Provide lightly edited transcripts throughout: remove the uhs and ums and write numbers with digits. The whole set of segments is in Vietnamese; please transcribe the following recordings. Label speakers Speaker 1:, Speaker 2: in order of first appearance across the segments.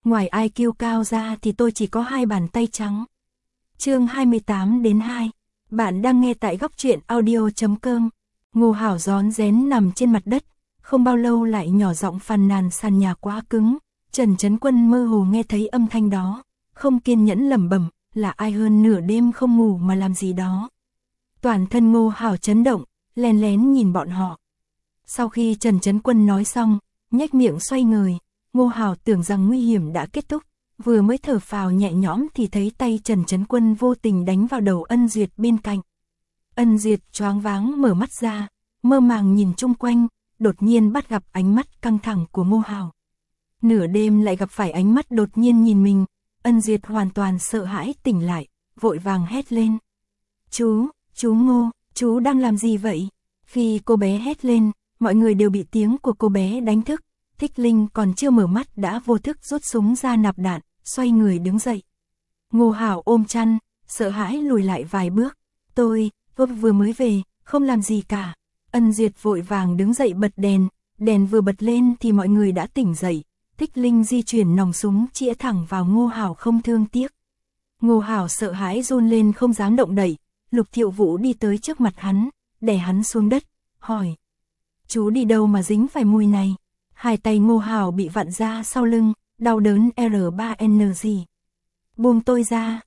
Speaker 1: ngoài IQ cao ra thì tôi chỉ có 2 bàn tay trắng. Chương 28-2. Bạn đang nghe tại góc truyện audio.com. Ngô Hảo rón rén nằm trên mặt đất, không bao lâu lại nhỏ giọng phàn nàn sàn nhà quá cứng. Trần Chấn Quân mơ hồ nghe thấy âm thanh đó, không kiên nhẫn lẩm bẩm, là ai hơn nửa đêm không ngủ mà làm gì đó. Toàn thân Ngô Hảo chấn động, lén lén nhìn bọn họ. Sau khi Trần Chấn Quân nói xong, nhếch miệng xoay người, Ngô Hảo tưởng rằng nguy hiểm đã kết thúc, vừa mới thở phào nhẹ nhõm thì thấy tay Trần Chấn Quân vô tình đánh vào đầu Ân Duyệt bên cạnh. Ân Duyệt choáng váng mở mắt ra, mơ màng nhìn chung quanh, đột nhiên bắt gặp ánh mắt căng thẳng của Ngô Hảo. Nửa đêm lại gặp phải ánh mắt đột nhiên nhìn mình, Ân Duyệt hoàn toàn sợ hãi tỉnh lại, vội vàng hét lên. Chú Ngô, chú đang làm gì vậy? Khi cô bé hét lên, mọi người đều bị tiếng của cô bé đánh thức. Thích Linh còn chưa mở mắt đã vô thức rút súng ra nạp đạn, xoay người đứng dậy. Ngô Hảo ôm chăn, sợ hãi lùi lại vài bước. Tôi vừa mới về, không làm gì cả. Ân Duyệt vội vàng đứng dậy bật đèn, đèn vừa bật lên thì mọi người đã tỉnh dậy. Thích Linh di chuyển nòng súng chĩa thẳng vào Ngô Hảo không thương tiếc. Ngô Hảo sợ hãi run lên không dám động đậy. Lục Thiệu Vũ đi tới trước mặt hắn, đè hắn xuống đất, hỏi. Chú đi đâu mà dính phải mùi này? Hai tay Ngô Hảo bị vặn ra sau lưng, đau đớn R3NG. Buông tôi ra,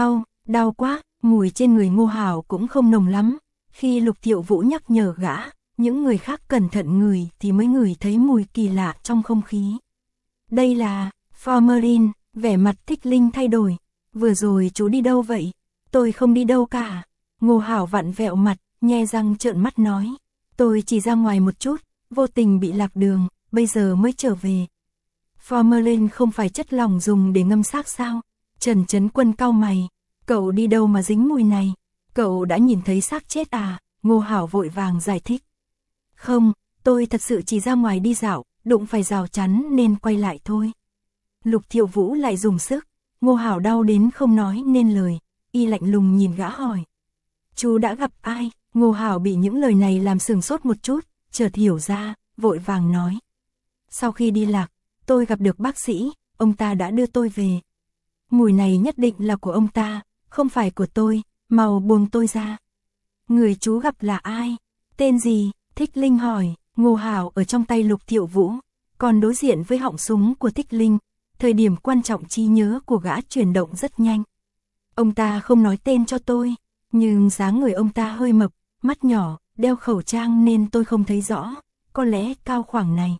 Speaker 1: đau quá, mùi trên người Ngô Hảo cũng không nồng lắm. Khi Lục Thiệu Vũ nhắc nhở gã, những người khác cẩn thận ngửi thì mới ngửi thấy mùi kỳ lạ trong không khí. Đây là formalin, vẻ mặt Thích Linh thay đổi. Vừa rồi chú đi đâu vậy? Tôi không đi đâu cả. Ngô Hảo vặn vẹo mặt, nhe răng trợn mắt nói. Tôi chỉ ra ngoài một chút, vô tình bị lạc đường, bây giờ mới trở về. Formalin không phải chất lỏng dùng để ngâm xác sao? Trần Chấn Quân cau mày. Cậu đi đâu mà dính mùi này? Cậu đã nhìn thấy xác chết à? Ngô Hảo vội vàng giải thích. Không, tôi thật sự chỉ ra ngoài đi dạo, đụng phải rào chắn nên quay lại thôi. Lục Thiệu Vũ lại dùng sức. Ngô Hảo đau đến không nói nên lời, y lạnh lùng nhìn gã hỏi. Chú đã gặp ai? Ngô Hảo bị những lời này làm sửng sốt một chút, chợt hiểu ra, vội vàng nói. Sau khi đi lạc, tôi gặp được bác sĩ, ông ta đã đưa tôi về. Mùi này nhất định là của ông ta, không phải của tôi, mau buông tôi ra. Người chú gặp là ai? Tên gì? Thích Linh hỏi. Ngô Hảo ở trong tay Lục Thiệu Vũ, còn đối diện với họng súng của Thích Linh. Thời điểm quan trọng trí nhớ của gã chuyển động rất nhanh. Ông ta không nói tên cho tôi, nhưng dáng người ông ta hơi mập, mắt nhỏ, đeo khẩu trang nên tôi không thấy rõ, có lẽ cao khoảng này.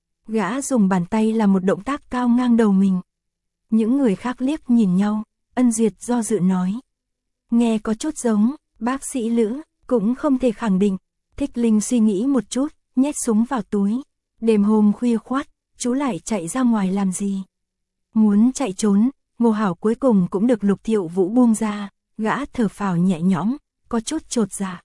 Speaker 1: Gã dùng bàn tay làm một động tác cao ngang đầu mình. Những người khác liếc nhìn nhau, Ân Duyệt do dự nói. Nghe có chút giống, bác sĩ Lữ, cũng không thể khẳng định. Thích Linh suy nghĩ một chút, nhét súng vào túi. Đêm hôm khuya khoắt, chú lại chạy ra ngoài làm gì? Muốn chạy trốn, Ngô Hảo cuối cùng cũng được Lục Thiệu Vũ buông ra, gã thở phào nhẹ nhõm, có chút chột dạ.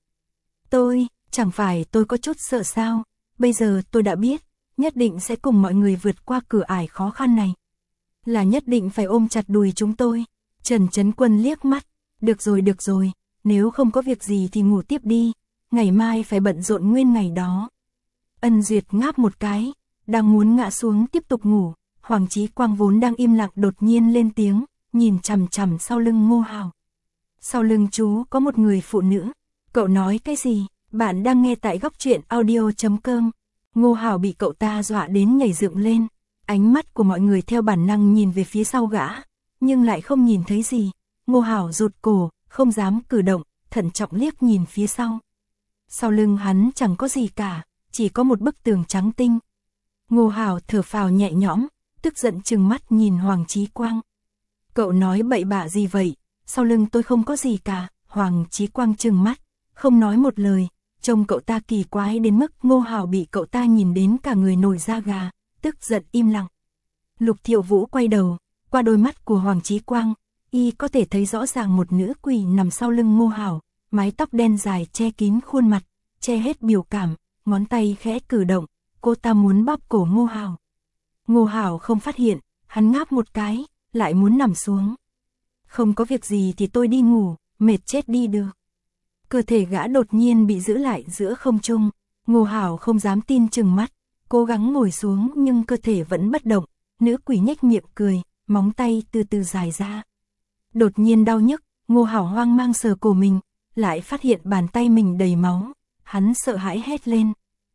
Speaker 1: Chẳng phải tôi có chút sợ sao, bây giờ tôi đã biết, nhất định sẽ cùng mọi người vượt qua cửa ải khó khăn này. Là nhất định phải ôm chặt đùi chúng tôi. Trần Chấn Quân liếc mắt, được rồi, nếu không có việc gì thì ngủ tiếp đi, ngày mai phải bận rộn nguyên ngày đó. Ân Duyệt ngáp một cái, đang muốn ngã xuống tiếp tục ngủ. Hoàng Chí Quang vốn đang im lặng đột nhiên lên tiếng, nhìn chằm chằm sau lưng Ngô Hảo. Sau lưng chú có một người phụ nữ. Cậu nói cái gì? Bạn đang nghe tại góc truyện audio.com. Ngô Hảo bị cậu ta dọa đến nhảy dựng lên. Ánh mắt của mọi người theo bản năng nhìn về phía sau gã, nhưng lại không nhìn thấy gì. Ngô Hảo rụt cổ, không dám cử động, thận trọng liếc nhìn phía sau. Sau lưng hắn chẳng có gì cả, chỉ có một bức tường trắng tinh. Ngô Hảo thở phào nhẹ nhõm, tức giận trừng mắt nhìn Hoàng Chí Quang. Cậu nói bậy bạ gì vậy? Sau lưng tôi không có gì cả. Hoàng Chí Quang trừng mắt, không nói một lời. Trông cậu ta kỳ quái đến mức Ngô Hảo bị cậu ta nhìn đến cả người nổi da gà, tức giận im lặng. Lục Thiệu Vũ quay đầu, qua đôi mắt của Hoàng Chí Quang, y có thể thấy rõ ràng một nữ quỷ nằm sau lưng Ngô Hảo, mái tóc đen dài che kín khuôn mặt, che hết biểu cảm, ngón tay khẽ cử động, cô ta muốn bóp cổ Ngô Hảo. Ngô Hảo không phát hiện, hắn ngáp một cái, lại muốn nằm xuống. Không có việc gì thì tôi đi ngủ, mệt chết đi được. Cơ thể gã đột nhiên bị giữ lại giữa không trung, Ngô Hảo không dám tin chừng mắt, cố gắng ngồi xuống nhưng cơ thể vẫn bất động, Nữ quỷ nhếch miệng cười, móng tay từ từ dài ra. Đột nhiên đau nhức, Ngô Hảo hoang mang sờ cổ mình, lại phát hiện bàn tay mình đầy máu, hắn sợ hãi hét lên.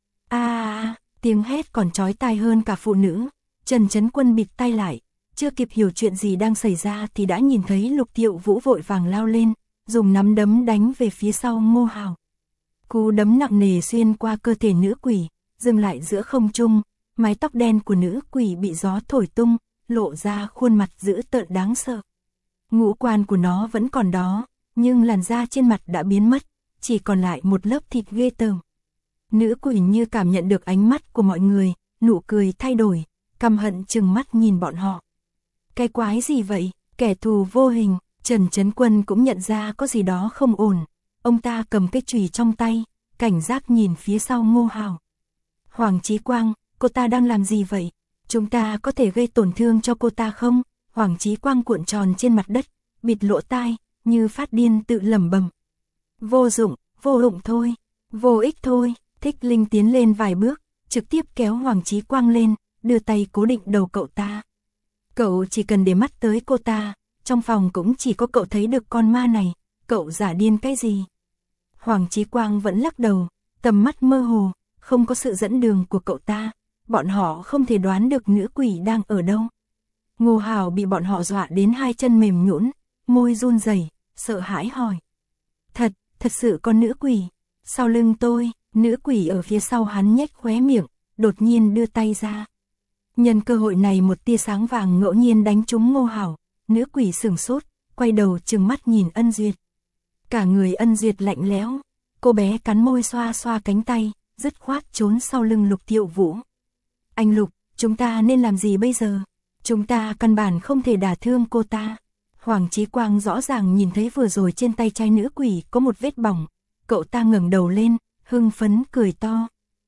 Speaker 1: Tiếng hét còn chói tai hơn cả phụ nữ. Trần Chấn Quân bịt tay lại, chưa kịp hiểu chuyện gì đang xảy ra thì đã nhìn thấy Lục Thiệu Vũ vội vàng lao lên, dùng nắm đấm đánh về phía sau Ngô Hảo. Cú đấm nặng nề xuyên qua cơ thể nữ quỷ, dừng lại giữa không trung, mái tóc đen của nữ quỷ bị gió thổi tung, lộ ra khuôn mặt dữ tợn đáng sợ. Ngũ quan của nó vẫn còn đó, nhưng làn da trên mặt đã biến mất, chỉ còn lại một lớp thịt ghê tởm. Nữ quỷ như cảm nhận được ánh mắt của mọi người, nụ cười thay đổi, căm hận trừng mắt nhìn bọn họ. Cái quái gì vậy, kẻ thù vô hình. Trần Chấn Quân cũng nhận ra có gì đó không ổn. Ông ta cầm cái chùy trong tay, cảnh giác nhìn phía sau Ngô Hảo. Hoàng Chí Quang, cô ta đang làm gì vậy? Chúng ta có thể gây tổn thương cho cô ta không? Hoàng Chí Quang cuộn tròn trên mặt đất, bịt lỗ tai, như phát điên tự lẩm bẩm. Vô dụng thôi, vô ích thôi. Thích Linh tiến lên vài bước, trực tiếp kéo Hoàng Chí Quang lên, đưa tay cố định đầu cậu ta. Cậu chỉ cần để mắt tới cô ta, trong phòng cũng chỉ có cậu thấy được con ma này, cậu giả điên cái gì? Hoàng Chí Quang vẫn lắc đầu, tầm mắt mơ hồ, không có sự dẫn đường của cậu ta, bọn họ không thể đoán được nữ quỷ đang ở đâu. Ngô Hảo bị bọn họ dọa đến hai chân mềm nhũn, môi run rẩy, sợ hãi hỏi. Thật sự con nữ quỷ, sau lưng tôi. Nữ quỷ ở phía sau hắn nhếch khóe miệng, đột nhiên đưa tay ra. Nhân cơ hội này một tia sáng vàng ngẫu nhiên đánh trúng Ngô Hảo, nữ quỷ sửng sốt, quay đầu trừng mắt nhìn Ân Duyệt. Cả người Ân Duyệt lạnh lẽo, cô bé cắn môi xoa xoa cánh tay, dứt khoát trốn sau lưng Lục Thiệu Vũ. Anh Lục, chúng ta nên làm gì bây giờ? Chúng ta căn bản không thể đả thương cô ta. Hoàng Chí Quang rõ ràng nhìn thấy vừa rồi trên tay trai nữ quỷ có một vết bỏng, cậu ta ngẩng đầu lên, hưng phấn cười to.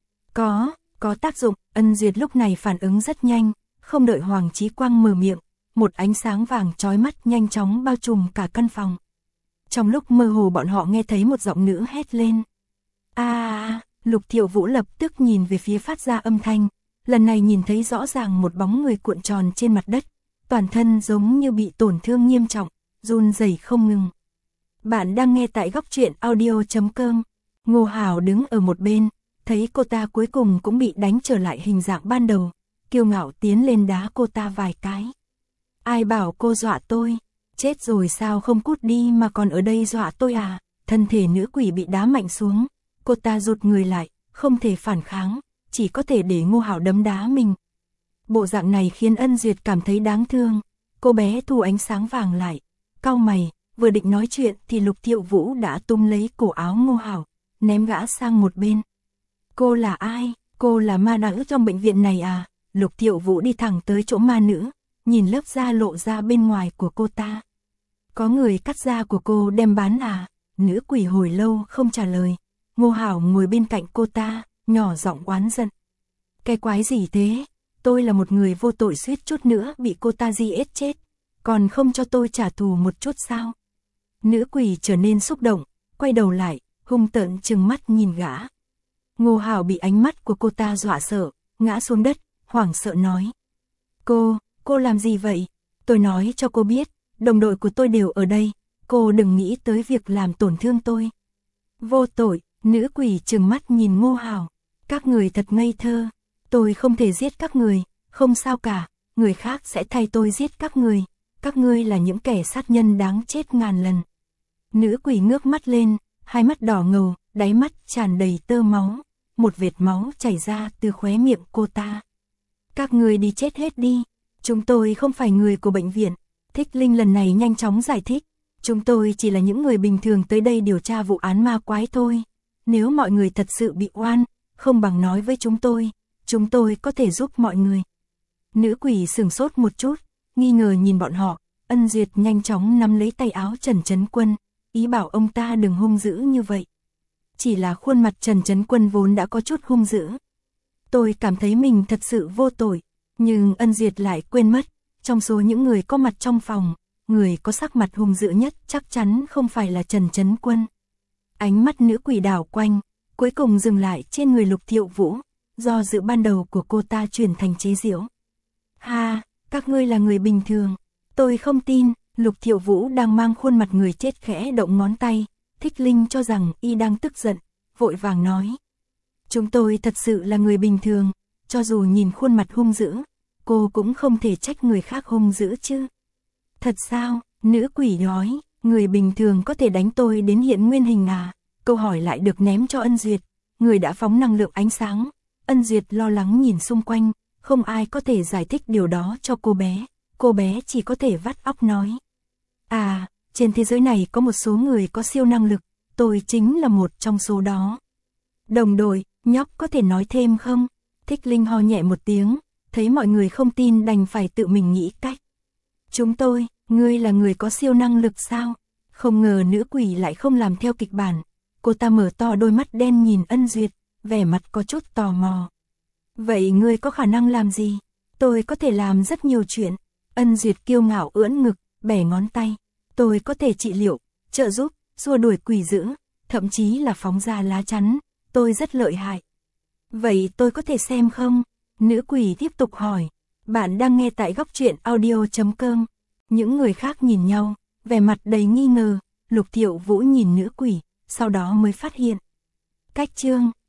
Speaker 1: Có tác dụng. Ân Duyệt lúc này phản ứng rất nhanh, không đợi Hoàng Chí Quang mở miệng, một ánh sáng vàng chói mắt nhanh chóng bao trùm cả căn phòng. Trong lúc mơ hồ bọn họ nghe thấy một giọng nữ hét lên. Lục Thiệu Vũ lập tức nhìn về phía phát ra âm thanh, lần này nhìn thấy rõ ràng một bóng người cuộn tròn trên mặt đất, toàn thân giống như bị tổn thương nghiêm trọng, run rẩy không ngừng. Bạn đang nghe tại Góc Truyện Audio.com. Ngô Hảo đứng ở một bên, thấy cô ta cuối cùng cũng bị đánh trở lại hình dạng ban đầu, kiêu ngạo tiến lên đá cô ta vài cái. Ai bảo cô dọa tôi, chết rồi sao không cút đi mà còn ở đây dọa tôi à? Thân thể nữ quỷ bị đá mạnh xuống, cô ta rụt người lại, không thể phản kháng, chỉ có thể để Ngô Hảo đấm đá mình. Bộ dạng này khiến Ân Duyệt cảm thấy đáng thương, cô bé thu ánh sáng vàng lại, cau mày, vừa định nói chuyện thì Lục Thiệu Vũ đã túm lấy cổ áo Ngô Hảo, ném gã sang một bên. Cô là ai? Cô là ma nữ trong bệnh viện này à? Lục Thiệu Vũ đi thẳng tới chỗ ma nữ, nhìn lớp da lộ ra bên ngoài của cô ta. Có người cắt da của cô đem bán à? Nữ quỷ hồi lâu không trả lời. Ngô Hảo ngồi bên cạnh cô ta, nhỏ giọng oán giận. Cái quái gì thế? Tôi là một người vô tội suýt chút nữa bị cô ta giết chết, còn không cho tôi trả thù một chút sao? Nữ quỷ trở nên xúc động, quay đầu lại, hung tợn trừng mắt nhìn gã. Ngô Hảo bị ánh mắt của cô ta dọa sợ, ngã xuống đất, hoảng sợ nói. Cô làm gì vậy? Tôi nói cho cô biết, đồng đội của tôi đều ở đây, cô đừng nghĩ tới việc làm tổn thương tôi. Vô tội, nữ quỷ trừng mắt nhìn Ngô Hảo. Các người thật ngây thơ, tôi không thể giết các người, không sao cả, người khác sẽ thay tôi giết các ngươi là những kẻ sát nhân đáng chết ngàn lần. Nữ quỷ ngước mắt lên, hai mắt đỏ ngầu, đáy mắt tràn đầy tơ máu, một vệt máu chảy ra từ khóe miệng cô ta. Các ngươi đi chết hết đi, chúng tôi không phải người của bệnh viện. Thích Linh lần này nhanh chóng giải thích, chúng tôi chỉ là những người bình thường tới đây điều tra vụ án ma quái thôi. Nếu mọi người thật sự bị oan, không bằng nói với chúng tôi có thể giúp mọi người. Nữ quỷ sửng sốt một chút, nghi ngờ nhìn bọn họ. Ân Duyệt nhanh chóng nắm lấy tay áo Trần Chấn Quân, ý bảo ông ta đừng hung dữ như vậy. Chỉ là khuôn mặt Trần Chấn Quân vốn đã có chút hung dữ. Tôi cảm thấy mình thật sự vô tội, nhưng Ân Duyệt lại quên mất, trong số những người có mặt trong phòng, người có sắc mặt hung dữ nhất chắc chắn không phải là Trần Chấn Quân. Ánh mắt nữ quỷ đảo quanh, cuối cùng dừng lại trên người Lục Thiệu Vũ, do dự ban đầu của cô ta chuyển thành chế giễu. Ha, các ngươi là người bình thường. Tôi không tin. Lục Thiệu Vũ đang mang khuôn mặt người chết khẽ động ngón tay. Thích Linh cho rằng y đang tức giận, vội vàng nói. Chúng tôi thật sự là người bình thường, cho dù nhìn khuôn mặt hung dữ, cô cũng không thể trách người khác hung dữ chứ. Thật sao? Nữ quỷ nói, người bình thường có thể đánh tôi đến hiện nguyên hình à? Câu hỏi lại được ném cho Ân Duyệt, người đã phóng năng lượng ánh sáng. Ân Duyệt lo lắng nhìn xung quanh, không ai có thể giải thích điều đó cho cô bé chỉ có thể vắt óc nói. À, trên thế giới này có một số người có siêu năng lực, tôi chính là một trong số đó. Đồng đội, nhóc có thể nói thêm không? Thích Linh ho nhẹ một tiếng, thấy mọi người không tin đành phải tự mình nghĩ cách. Chúng tôi, ngươi là người có siêu năng lực sao? Không ngờ nữ quỷ lại không làm theo kịch bản. Cô ta mở to đôi mắt đen nhìn Ân Duyệt, vẻ mặt có chút tò mò. Vậy ngươi có khả năng làm gì? Tôi có thể làm rất nhiều chuyện. Ân Duyệt kiêu ngạo ưỡn ngực, bẻ ngón tay. Tôi có thể trị liệu, trợ giúp, xua đuổi quỷ dữ, thậm chí là phóng ra lá chắn. Tôi rất lợi hại. Vậy tôi có thể xem không? Nữ quỷ tiếp tục hỏi. Bạn đang nghe tại góc truyện audio.com. Những người khác nhìn nhau, vẻ mặt đầy nghi ngờ. Lục Thiệu Vũ nhìn nữ quỷ, sau đó mới phát hiện. Cách chương